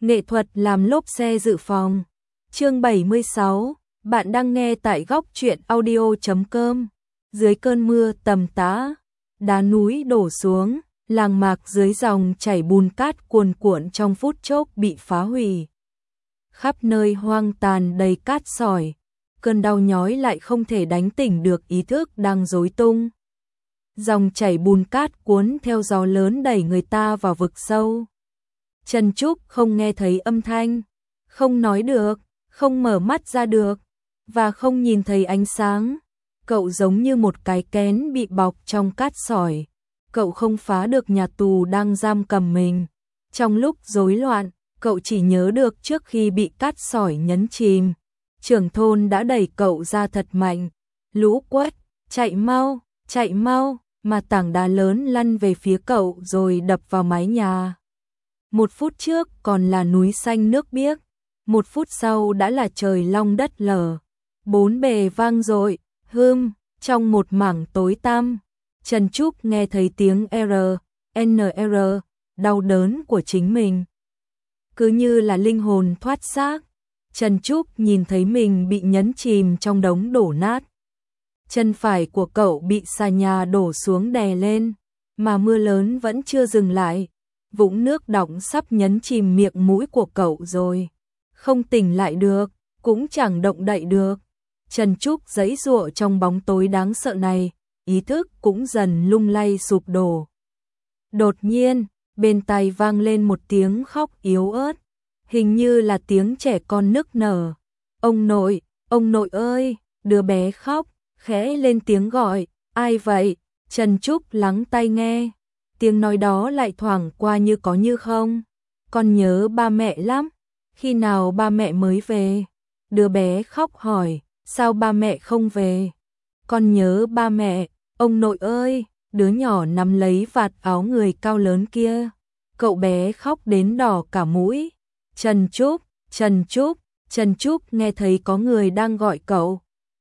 Nghệ thuật làm lốp xe dự phòng. Chương 76, bạn đang nghe tại góc truyện audio.com. Dưới cơn mưa tầm tã, đá núi đổ xuống, làng mạc dưới dòng chảy bùn cát cuồn cuộn trong phút chốc bị phá hủy. Khắp nơi hoang tàn đầy cát sỏi, cơn đau nhói lại không thể đánh tỉnh được ý thức đang rối tung. Dòng chảy bùn cát cuốn theo gió lớn đẩy người ta vào vực sâu. Trần Trúc không nghe thấy âm thanh, không nói được, không mở mắt ra được, và không nhìn thấy ánh sáng. Cậu giống như một cái kén bị bọc trong cát sỏi. Cậu không phá được nhà tù đang giam cầm mình. Trong lúc rối loạn, cậu chỉ nhớ được trước khi bị cát sỏi nhấn chìm, trưởng thôn đã đẩy cậu ra thật mạnh. Lũ quét, chạy mau, mà tảng đá lớn lăn về phía cậu rồi đập vào mái nhà. Một phút trước còn là núi xanh nước biếc, một phút sau đã là trời long đất lở. Bốn bề vang dội, trong một mảng tối tăm, Trần Trúc nghe thấy tiếng NR, đau đớn của chính mình. Cứ như là linh hồn thoát xác, Trần Trúc nhìn thấy mình bị nhấn chìm trong đống đổ nát. Chân phải của cậu bị xà nhà đổ xuống đè lên, mà mưa lớn vẫn chưa dừng lại. Vũng nước đọng sắp nhấn chìm miệng mũi của cậu rồi. Không tỉnh lại được, cũng chẳng động đậy được. Trần Trúc giãy giụa trong bóng tối đáng sợ này, ý thức cũng dần lung lay sụp đổ. Đột nhiên, bên tai vang lên một tiếng khóc yếu ớt, hình như là tiếng trẻ con nức nở. Ông nội ơi, đứa bé khóc, khẽ lên tiếng gọi, ai vậy? Trần Trúc lắng tai nghe. Tiếng nói đó lại thoảng qua như có như không. Con nhớ ba mẹ lắm, khi nào ba mẹ mới về? Đứa bé khóc hỏi, sao ba mẹ không về? Con nhớ ba mẹ, ông nội ơi, đứa nhỏ nắm lấy vạt áo người cao lớn kia. Cậu bé khóc đến đỏ cả mũi. Trần Trúc nghe thấy có người đang gọi cậu.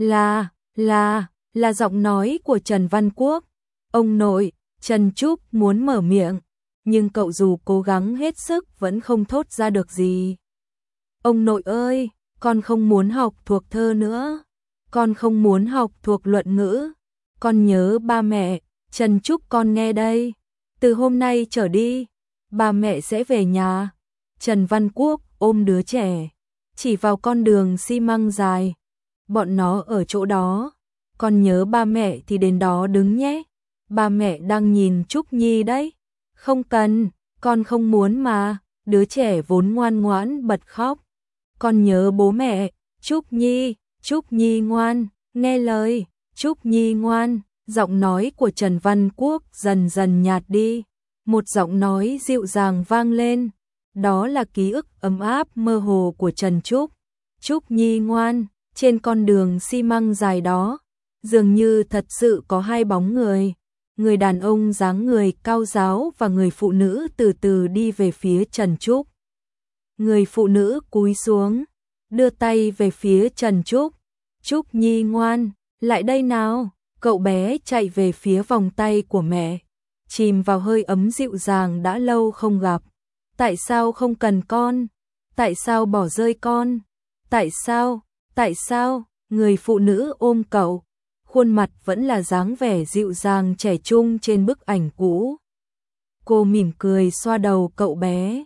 Là giọng nói của Trần Văn Quốc. Ông nội. Trần Trúc muốn mở miệng, nhưng cậu dù cố gắng hết sức vẫn không thốt ra được gì. Ông nội ơi, con không muốn học thuộc thơ nữa. Con không muốn học thuộc luận ngữ. Con nhớ ba mẹ. Trần Trúc con nghe đây. Từ hôm nay trở đi, ba mẹ sẽ về nhà. Trần Văn Quốc ôm đứa trẻ, chỉ vào con đường xi măng dài. Bọn nó ở chỗ đó. Con nhớ ba mẹ thì đến đó đứng nhé. Ba mẹ đang nhìn Trúc Nhi đấy. Không cần, con không muốn mà. Đứa trẻ vốn ngoan ngoãn bật khóc. Con nhớ bố mẹ. Trúc Nhi ngoan, nghe lời. Trúc Nhi ngoan. Giọng nói của Trần Văn Quốc dần dần nhạt đi. Một giọng nói dịu dàng vang lên. Đó là ký ức ấm áp mơ hồ của Trần Trúc. Trúc Nhi ngoan, trên con đường xi măng dài đó, dường như thật sự có hai bóng người. Người đàn ông dáng người cao ráo và người phụ nữ từ từ đi về phía Trần Trúc. Người phụ nữ cúi xuống, đưa tay về phía Trần Trúc. Trúc Nhi ngoan, lại đây nào. Cậu bé chạy về phía vòng tay của mẹ, chìm vào hơi ấm dịu dàng đã lâu không gặp. Tại sao không cần con? Tại sao bỏ rơi con? Tại sao? Người phụ nữ ôm cậu. Khuôn mặt vẫn là dáng vẻ dịu dàng trẻ trung trên bức ảnh cũ. Cô mỉm cười xoa đầu cậu bé.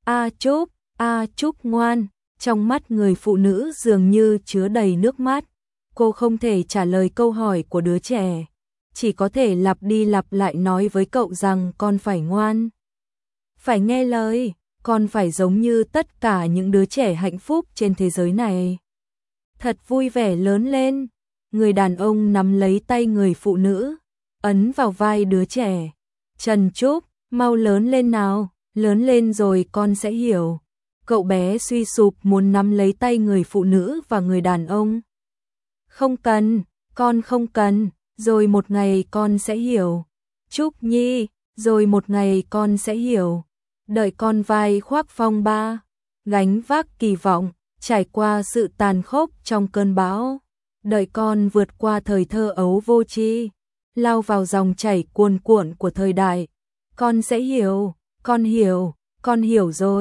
Trúc ngoan. Trong mắt người phụ nữ dường như chứa đầy nước mắt. Cô không thể trả lời câu hỏi của đứa trẻ, chỉ có thể lặp đi lặp lại nói với cậu rằng con phải ngoan, phải nghe lời, con phải giống như tất cả những đứa trẻ hạnh phúc trên thế giới này. Thật vui vẻ lớn lên. Người đàn ông nắm lấy tay người phụ nữ, ấn vào vai đứa trẻ. Trần Trúc, mau lớn lên nào, lớn lên rồi con sẽ hiểu. Cậu bé suy sụp muốn nắm lấy tay người phụ nữ và người đàn ông. Không cần, con không cần, rồi một ngày con sẽ hiểu. Trúc Nhi, rồi một ngày con sẽ hiểu. Đợi con vai khoác phong ba, gánh vác kỳ vọng, trải qua sự tàn khốc trong cơn bão. Đợi con vượt qua thời thơ ấu vô tri, lao vào dòng chảy cuồn cuộn của thời đại. Con sẽ hiểu, con hiểu rồi.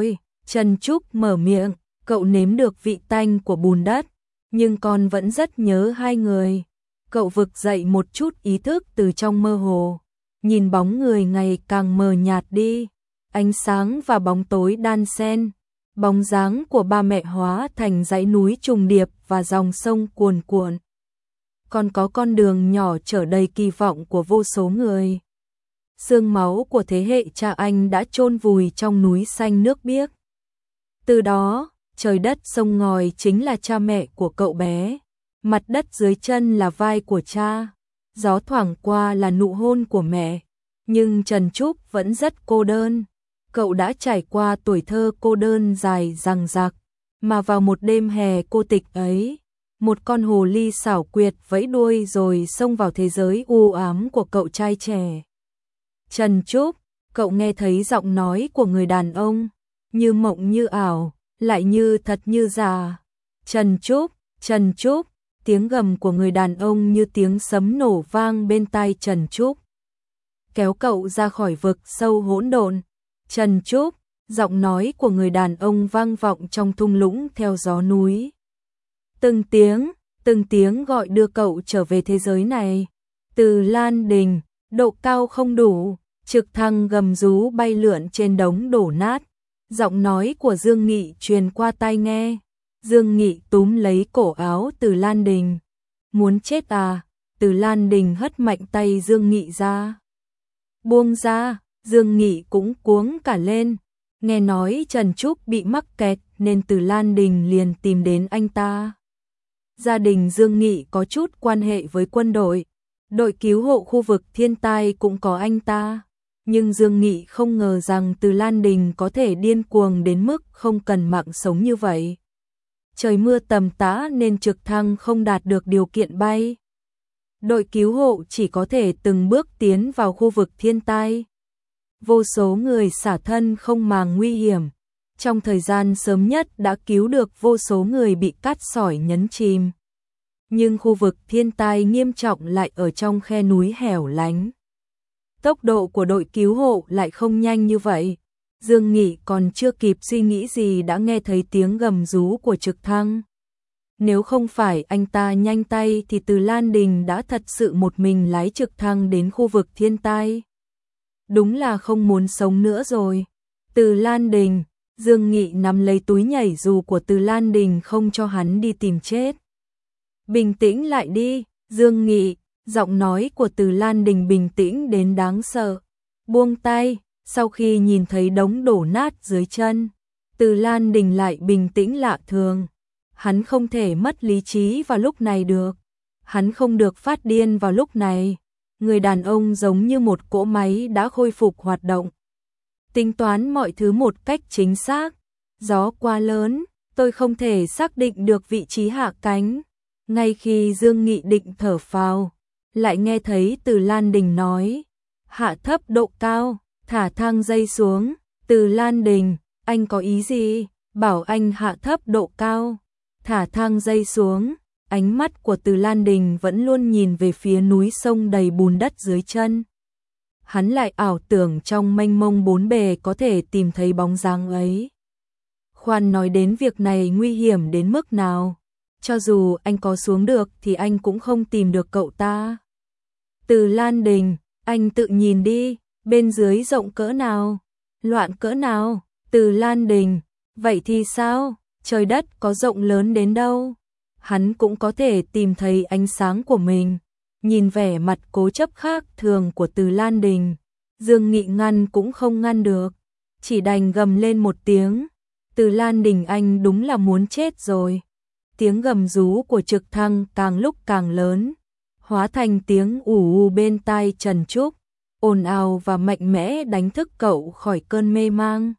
Trần Trúc mở miệng, cậu nếm được vị tanh của bùn đất, nhưng con vẫn rất nhớ hai người. Cậu vực dậy một chút ý thức từ trong mơ hồ, nhìn bóng người ngày càng mờ nhạt đi, ánh sáng và bóng tối đan xen, bóng dáng của ba mẹ hóa thành dãy núi trùng điệp và dòng sông cuồn cuộn. Còn có con đường nhỏ chở đầy kỳ vọng của vô số người. Xương máu của thế hệ cha anh đã chôn vùi trong núi xanh nước biếc. Từ đó, trời đất sông ngòi chính là cha mẹ của cậu bé, mặt đất dưới chân là vai của cha, gió thoảng qua là nụ hôn của mẹ. Nhưng Trần Trúc vẫn rất cô đơn. Cậu đã trải qua tuổi thơ cô đơn dài dằng dặc, mà vào một đêm hè cô tịch ấy, một con hồ ly xảo quyệt vẫy đuôi rồi xông vào thế giới u ám của cậu trai trẻ. Trần Trúc, cậu nghe thấy giọng nói của người đàn ông, như mộng như ảo, lại như thật như giả. Trần Trúc, tiếng gầm của người đàn ông như tiếng sấm nổ vang bên tai Trần Trúc, kéo cậu ra khỏi vực sâu hỗn độn. Trần Trúc, giọng nói của người đàn ông vang vọng trong thung lũng theo gió núi. Từng tiếng gọi đưa cậu trở về thế giới này. Từ Lan Đình, độ cao không đủ, trực thăng gầm rú bay lượn trên đống đổ nát. Giọng nói của Dương Nghị truyền qua tai nghe. Dương Nghị túm lấy cổ áo Từ Lan Đình. Muốn chết à? Từ Lan Đình hất mạnh tay Dương Nghị ra. Buông ra, Dương Nghị cũng cuống cả lên. Nghe nói Trần Trúc bị mắc kẹt nên Từ Lan Đình liền tìm đến anh ta. Gia đình Dương Nghị có chút quan hệ với quân đội. Đội cứu hộ khu vực thiên tai cũng có anh ta. Nhưng Dương Nghị không ngờ rằng Từ Lan Đình có thể điên cuồng đến mức không cần mạng sống như vậy. Trời mưa tầm tã nên trực thăng không đạt được điều kiện bay. Đội cứu hộ chỉ có thể từng bước tiến vào khu vực thiên tai. Vô số người xả thân không màng nguy hiểm. Trong thời gian sớm nhất đã cứu được vô số người bị cát sỏi nhấn chìm. Nhưng khu vực thiên tai nghiêm trọng lại ở trong khe núi hẻo lánh. Tốc độ của đội cứu hộ lại không nhanh như vậy. Dương Nghị còn chưa kịp suy nghĩ gì đã nghe thấy tiếng gầm rú của trực thăng. Nếu không phải anh ta nhanh tay thì Từ Lan Đình đã thật sự một mình lái trực thăng đến khu vực thiên tai. Đúng là không muốn sống nữa rồi. Từ Lan Đình, Dương Nghị nắm lấy túi nhảy dù của Từ Lan Đình không cho hắn đi tìm chết. Bình tĩnh lại đi, Dương Nghị, giọng nói của Từ Lan Đình bình tĩnh đến đáng sợ. Buông tay, sau khi nhìn thấy đống đổ nát dưới chân, Từ Lan Đình lại bình tĩnh lạ thường. Hắn không thể mất lý trí vào lúc này được. Hắn không được phát điên vào lúc này. Người đàn ông giống như một cỗ máy đã khôi phục hoạt động. Tính toán mọi thứ một cách chính xác. Gió quá lớn, tôi không thể xác định được vị trí hạ cánh. Ngay khi Dương Nghị định thở phào, lại nghe thấy Từ Lan Đình nói. Hạ thấp độ cao, thả thang dây xuống. Từ Lan Đình, anh có ý gì? Bảo anh hạ thấp độ cao, thả thang dây xuống. Ánh mắt của Từ Lan Đình vẫn luôn nhìn về phía núi sông đầy bùn đất dưới chân. Hắn lại ảo tưởng trong mênh mông bốn bề có thể tìm thấy bóng dáng ấy. Khoan nói đến việc này nguy hiểm đến mức nào. Cho dù anh có xuống được thì anh cũng không tìm được cậu ta. Từ Lan Đình, anh tự nhìn đi, bên dưới rộng cỡ nào, loạn cỡ nào. Từ Lan Đình, vậy thì sao, trời đất có rộng lớn đến đâu. Hắn cũng có thể tìm thấy ánh sáng của mình. Nhìn vẻ mặt cố chấp khác thường của Từ Lan Đình, Dương Nghị ngăn cũng không ngăn được, chỉ đành gầm lên một tiếng. Từ Lan Đình, anh đúng là muốn chết rồi. Tiếng gầm rú của trực thăng càng lúc càng lớn, hóa thành tiếng ù ù bên tai Trần Trúc, ồn ào và mạnh mẽ đánh thức cậu khỏi cơn mê mang.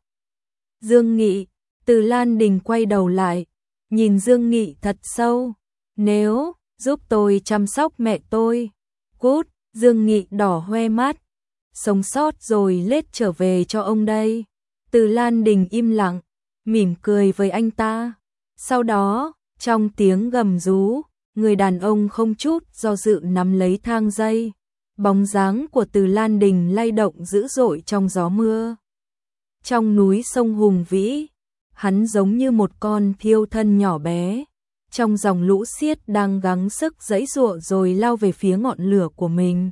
Dương Nghị, Từ Lan Đình quay đầu lại, nhìn Dương Nghị thật sâu. Nếu giúp tôi chăm sóc mẹ tôi. Cút, Dương Nghị đỏ hoe mắt. Sống sót rồi lết trở về cho ông đây. Từ Lan Đình im lặng, mỉm cười với anh ta. Sau đó, trong tiếng gầm rú, người đàn ông không chút do dự nắm lấy thang dây. Bóng dáng của Từ Lan Đình lay động dữ dội trong gió mưa. Trong núi sông hùng vĩ, hắn giống như một con thiêu thân nhỏ bé, trong dòng lũ xiết đang gắng sức giãy giụa rồi lao về phía ngọn lửa của mình.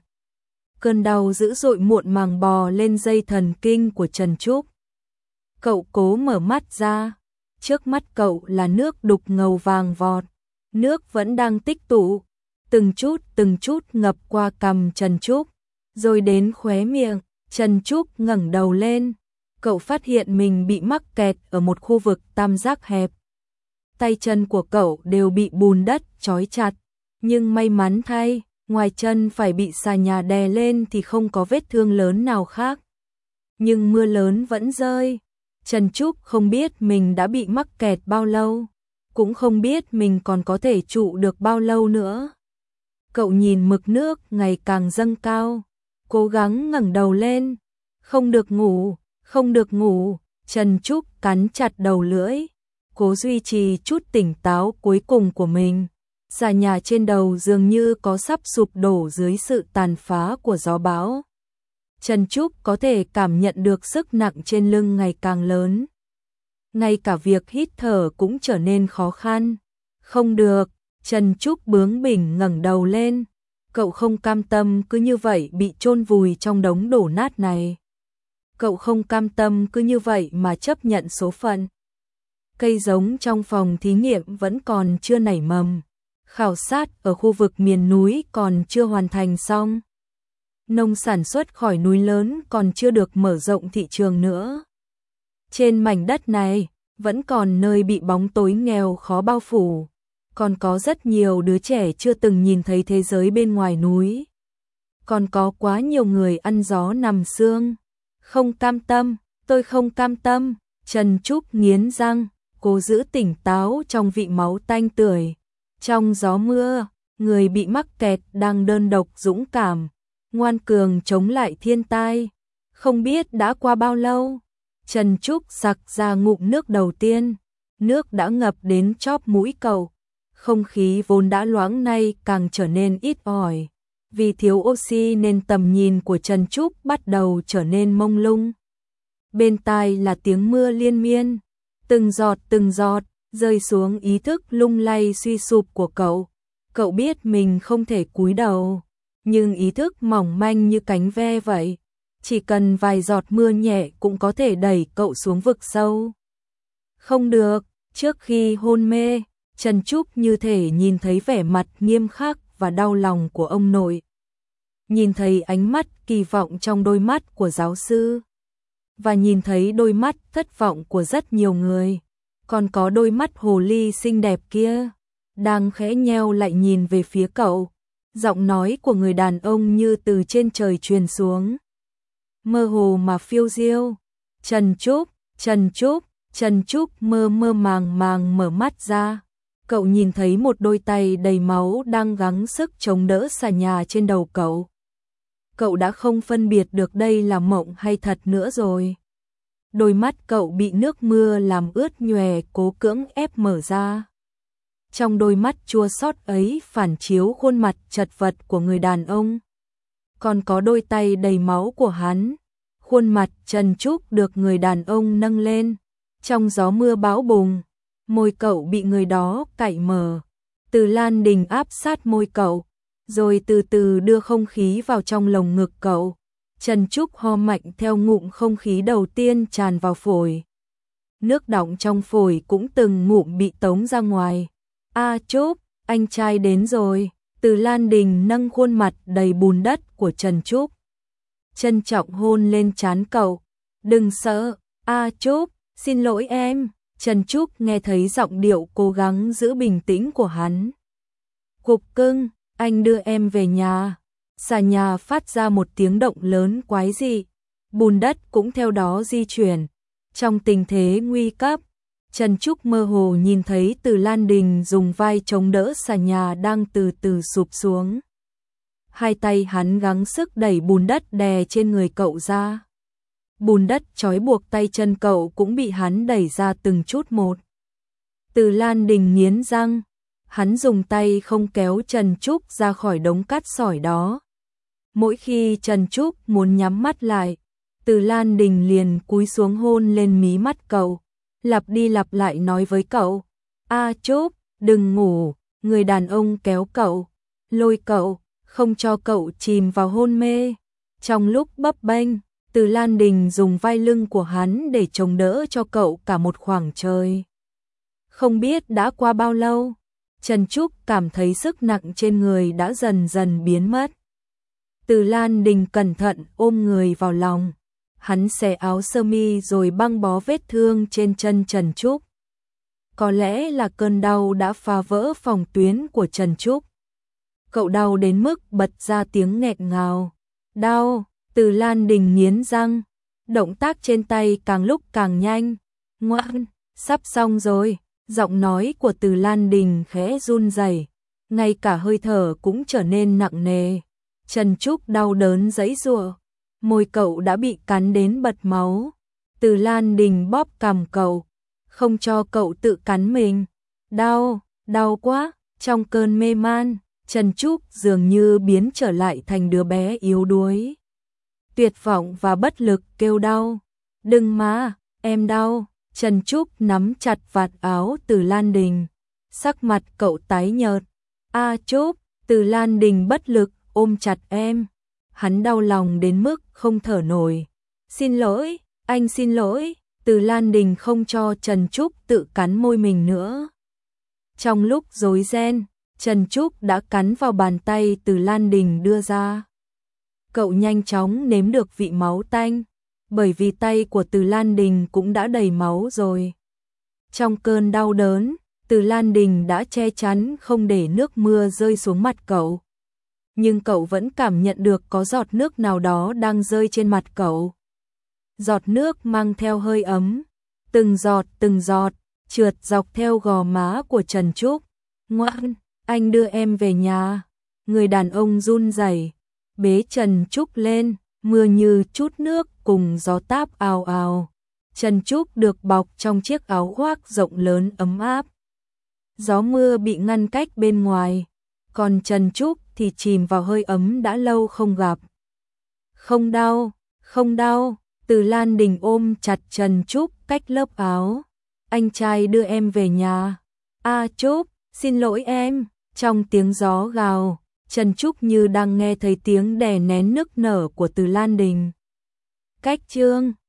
Cơn đau dữ dội muộn màng bò lên dây thần kinh của Trần Trúc. Cậu cố mở mắt ra, trước mắt cậu là nước đục ngầu vàng vọt, nước vẫn đang tích tụ, từng chút ngập qua cằm Trần Trúc, rồi đến khóe miệng. Trần Trúc ngẩng đầu lên, cậu phát hiện mình bị mắc kẹt ở một khu vực tam giác hẹp. Tay chân của cậu đều bị bùn đất trói chặt, nhưng may mắn thay, ngoài chân phải bị xà nhà đè lên thì không có vết thương lớn nào khác. Nhưng mưa lớn vẫn rơi. Trần Trúc không biết mình đã bị mắc kẹt bao lâu, cũng không biết mình còn có thể trụ được bao lâu nữa. Cậu nhìn mực nước ngày càng dâng cao, cố gắng ngẩng đầu lên. Không được ngủ, không được ngủ. Trần Trúc cắn chặt đầu lưỡi, cố duy trì chút tỉnh táo cuối cùng của mình. Xà nhà trên đầu dường như có sắp sụp đổ dưới sự tàn phá của gió bão. Trần Trúc có thể cảm nhận được sức nặng trên lưng ngày càng lớn. Ngay cả việc hít thở cũng trở nên khó khăn. Không được, Trần Trúc bướng bỉnh ngẩng đầu lên. Cậu không cam tâm cứ như vậy bị chôn vùi trong đống đổ nát này. Cậu không cam tâm cứ như vậy mà chấp nhận số phận. Cây giống trong phòng thí nghiệm vẫn còn chưa nảy mầm. Khảo sát ở khu vực miền núi còn chưa hoàn thành xong. Nông sản xuất khỏi núi lớn còn chưa được mở rộng thị trường nữa. Trên mảnh đất này, vẫn còn nơi bị bóng tối nghèo khó bao phủ. Còn có rất nhiều đứa trẻ chưa từng nhìn thấy thế giới bên ngoài núi. Còn có quá nhiều người ăn gió nằm sương. Không cam tâm, tôi không cam tâm. Trần Trúc nghiến răng, cố giữ tỉnh táo trong vị máu tanh tưởi. Trong gió mưa, người bị mắc kẹt đang đơn độc dũng cảm, ngoan cường chống lại thiên tai. Không biết đã qua bao lâu, Trần Trúc sặc ra ngụm nước đầu tiên, nước đã ngập đến chóp mũi cậu. Không khí vốn đã loãng nay càng trở nên ít ỏi. Vì thiếu oxy nên tầm nhìn của Trần Trúc bắt đầu trở nên mông lung. Bên tai là tiếng mưa liên miên, từng giọt, rơi xuống ý thức lung lay suy sụp của cậu. Cậu biết mình không thể cúi đầu, nhưng ý thức mỏng manh như cánh ve vậy. Chỉ cần vài giọt mưa nhẹ cũng có thể đẩy cậu xuống vực sâu. Không được, trước khi hôn mê, Trần Trúc như thể nhìn thấy vẻ mặt nghiêm khắc và đau lòng của ông nội. Nhìn thấy ánh mắt kỳ vọng trong đôi mắt của giáo sư. Và nhìn thấy đôi mắt thất vọng của rất nhiều người. Còn có đôi mắt hồ ly xinh đẹp kia, đang khẽ nheo lại nhìn về phía cậu. Giọng nói của người đàn ông như từ trên trời truyền xuống. Mơ hồ mà phiêu diêu. Trần Trúc mơ màng mở mắt ra. Cậu nhìn thấy một đôi tay đầy máu đang gắng sức chống đỡ xà nhà trên đầu cậu. Cậu đã không phân biệt được đây là mộng hay thật nữa rồi. Đôi mắt cậu bị nước mưa làm ướt nhòe cố cưỡng ép mở ra. Trong đôi mắt chua xót ấy phản chiếu khuôn mặt chật vật của người đàn ông. Còn có đôi tay đầy máu của hắn. Khuôn mặt Trần Trúc được người đàn ông nâng lên. Trong gió mưa bão bùng, môi cậu bị người đó cạy mở. Từ Lan Đình áp sát môi cậu, rồi từ từ đưa không khí vào trong lồng ngực cậu. Trần Trúc ho mạnh theo ngụm không khí đầu tiên tràn vào phổi. Nước đọng trong phổi cũng từng ngụm bị tống ra ngoài. A Trúc, anh trai đến rồi. Từ Lan Đình nâng khuôn mặt đầy bùn đất của Trần Trúc, trân trọng hôn lên trán cậu. Đừng sợ, A Trúc, xin lỗi em. Trần Trúc nghe thấy giọng điệu cố gắng giữ bình tĩnh của hắn. Cục cưng, anh đưa em về nhà. Xà nhà phát ra một tiếng động lớn quái dị. Bùn đất cũng theo đó di chuyển. Trong tình thế nguy cấp, Trần Trúc mơ hồ nhìn thấy Từ Lan Đình dùng vai chống đỡ xà nhà đang từ từ sụp xuống. Hai tay hắn gắng sức đẩy bùn đất đè trên người cậu ra. Bùn đất trói buộc tay chân cậu cũng bị hắn đẩy ra từng chút một. Từ Lan Đình nghiến răng, hắn dùng tay không kéo Trần Trúc ra khỏi đống cát sỏi đó. Mỗi khi Trần Trúc muốn nhắm mắt lại, Từ Lan Đình liền cúi xuống hôn lên mí mắt cậu. lặp đi lặp lại nói với cậu, A Trúc, đừng ngủ, người đàn ông kéo cậu, lôi cậu, không cho cậu chìm vào hôn mê. Trong lúc bấp bênh, Từ Lan Đình dùng vai lưng của hắn để chống đỡ cho cậu cả một khoảng trời. Không biết đã qua bao lâu, Trần Trúc cảm thấy sức nặng trên người đã dần dần biến mất. Từ Lan Đình cẩn thận ôm người vào lòng, hắn xẻ áo sơ mi rồi băng bó vết thương trên chân Trần Trúc. Có lẽ là cơn đau đã phá vỡ phòng tuyến của Trần Trúc. Cậu đau đến mức bật ra tiếng nghẹn ngào. Đau, Từ Lan Đình nghiến răng, động tác trên tay càng lúc càng nhanh. Ngoan, sắp xong rồi. Giọng nói của Từ Lan Đình khẽ run rẩy, ngay cả hơi thở cũng trở nên nặng nề. Trần Trúc đau đớn giãy giụa, môi cậu đã bị cắn đến bật máu. Từ Lan Đình bóp cằm cậu, không cho cậu tự cắn mình. Đau, đau quá. Trong cơn mê man, Trần Trúc dường như biến trở lại thành đứa bé yếu đuối. Tuyệt vọng và bất lực kêu đau. Đừng mà, em đau. Trần Trúc nắm chặt vạt áo Từ Lan Đình, sắc mặt cậu tái nhợt. A Trúc, Từ Lan Đình bất lực ôm chặt em. Hắn đau lòng đến mức không thở nổi. Xin lỗi, anh xin lỗi. Từ Lan Đình không cho Trần Trúc tự cắn môi mình nữa. Trong lúc rối ren, Trần Trúc đã cắn vào bàn tay Từ Lan Đình đưa ra. Cậu nhanh chóng nếm được vị máu tanh, bởi vì tay của Từ Lan Đình cũng đã đầy máu rồi. Trong cơn đau đớn, Từ Lan Đình đã che chắn không để nước mưa rơi xuống mặt cậu. Nhưng cậu vẫn cảm nhận được có giọt nước nào đó đang rơi trên mặt cậu. Giọt nước mang theo hơi ấm, từng giọt, trượt dọc theo gò má của Trần Trúc. Ngoan, anh đưa em về nhà. Người đàn ông run rẩy, bế Trần Trúc lên, mưa như chút nước cùng gió táp ào ào. Trần Trúc được bọc trong chiếc áo khoác rộng lớn ấm áp. Gió mưa bị ngăn cách bên ngoài, còn Trần Trúc thì chìm vào hơi ấm đã lâu không gặp. Không đau, không đau. Từ Lan Đình ôm chặt Trần Trúc cách lớp áo. Anh trai đưa em về nhà. A Trúc, xin lỗi em. Trong tiếng gió gào, Trần Trúc như đang nghe thấy tiếng đè nén nức nở của Từ Lan Đình. Cách chương